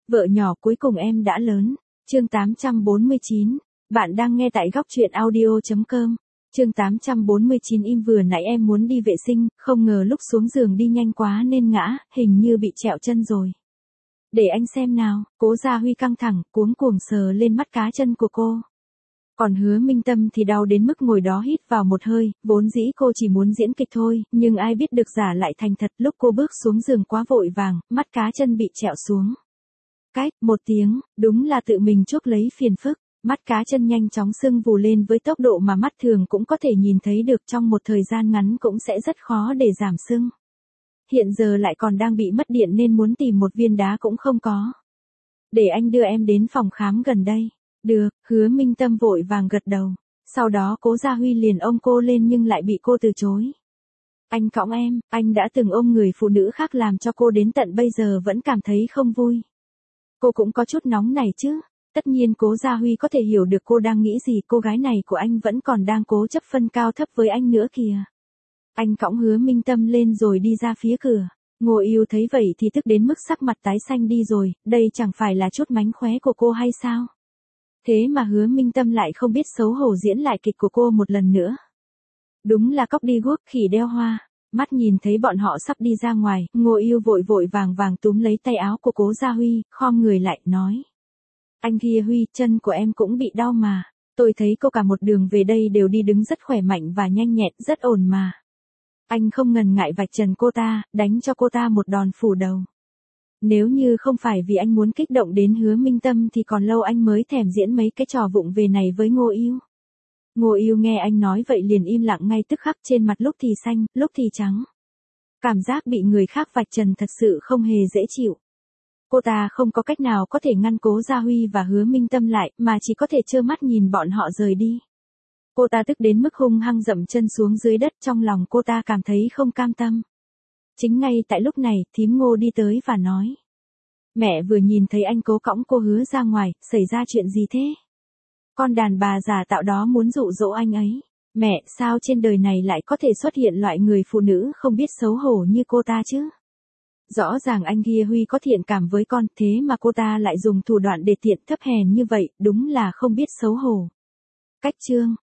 Vợ nhỏ cuối cùng em đã lớn. Chương 849. Bạn đang nghe tại góc truyện audio.com. Chương 849. Im vừa nãy em muốn đi vệ sinh, không ngờ lúc xuống giường đi nhanh quá nên ngã, hình như bị trẹo chân rồi. Để anh xem nào. Cố Gia Huy căng thẳng, cuống cuồng sờ lên mắt cá chân của cô. Còn Hứa Minh Tâm thì đau đến mức ngồi đó hít vào một hơi, vốn dĩ cô chỉ muốn diễn kịch thôi, nhưng ai biết được giả lại thành thật. Lúc cô bước xuống giường quá vội vàng, mắt cá chân bị trẹo xuống. Cách, một tiếng, đúng là tự mình chuốc lấy phiền phức. Mắt cá chân nhanh chóng sưng vù lên với tốc độ mà mắt thường cũng có thể nhìn thấy được, trong một thời gian ngắn cũng sẽ rất khó để giảm sưng. Hiện giờ lại còn đang bị mất điện nên muốn tìm một viên đá cũng không có. Để anh đưa em đến phòng khám gần đây. Được, Hứa Minh Tâm vội vàng gật đầu. Sau đó Cố Gia Huy liền ôm cô lên nhưng lại bị cô từ chối. Anh cõng em, anh đã từng ôm người phụ nữ khác làm cho cô đến tận bây giờ vẫn cảm thấy không vui. Cô cũng có chút nóng này chứ. Tất nhiên Cố Gia Huy có thể hiểu được cô đang nghĩ gì, cô gái này của anh vẫn còn đang cố chấp phân cao thấp với anh nữa kìa. Anh cõng Hứa Minh Tâm lên rồi đi ra phía cửa. Ngô Yêu thấy vậy thì tức đến mức sắc mặt tái xanh đi rồi, đây chẳng phải là chút mánh khóe của cô hay sao? Thế mà Hứa Minh Tâm lại không biết xấu hổ diễn lại kịch của cô một lần nữa. Đúng là cóc đi guốc khỉ đeo hoa. Mắt nhìn thấy bọn họ sắp đi ra ngoài, Ngô Yêu vội vội vàng vàng túm lấy tay áo của Cố Gia Huy, khom người lại, nói. Anh kia Huy, chân của em cũng bị đau mà. Tôi thấy cô cả một đường về đây đều đi đứng rất khỏe mạnh và nhanh nhẹn, rất ổn mà. Anh không ngần ngại vạch trần cô ta, đánh cho cô ta một đòn phủ đầu. Nếu như không phải vì anh muốn kích động đến Hứa Minh Tâm thì còn lâu anh mới thèm diễn mấy cái trò vụng về này với Ngô Yêu. Ngô Yêu nghe anh nói vậy liền im lặng ngay tức khắc, trên mặt lúc thì xanh, lúc thì trắng. Cảm giác bị người khác vạch trần thật sự không hề dễ chịu. Cô ta không có cách nào có thể ngăn Cố Gia Huy và Hứa Minh Tâm lại, mà chỉ có thể trơ mắt nhìn bọn họ rời đi. Cô ta tức đến mức hung hăng dậm chân xuống dưới đất, trong lòng cô ta cảm thấy không cam tâm. Chính ngay tại lúc này, thím Ngô đi tới và nói. Mẹ vừa nhìn thấy anh cố cõng cô Hứa ra ngoài, xảy ra chuyện gì thế? Con đàn bà giả tạo đó muốn dụ dỗ anh ấy. Mẹ, sao trên đời này lại có thể xuất hiện loại người phụ nữ không biết xấu hổ như cô ta chứ? Rõ ràng anh kia Huy có thiện cảm với con, thế mà cô ta lại dùng thủ đoạn để tiện thấp hèn như vậy, đúng là không biết xấu hổ. Cách chương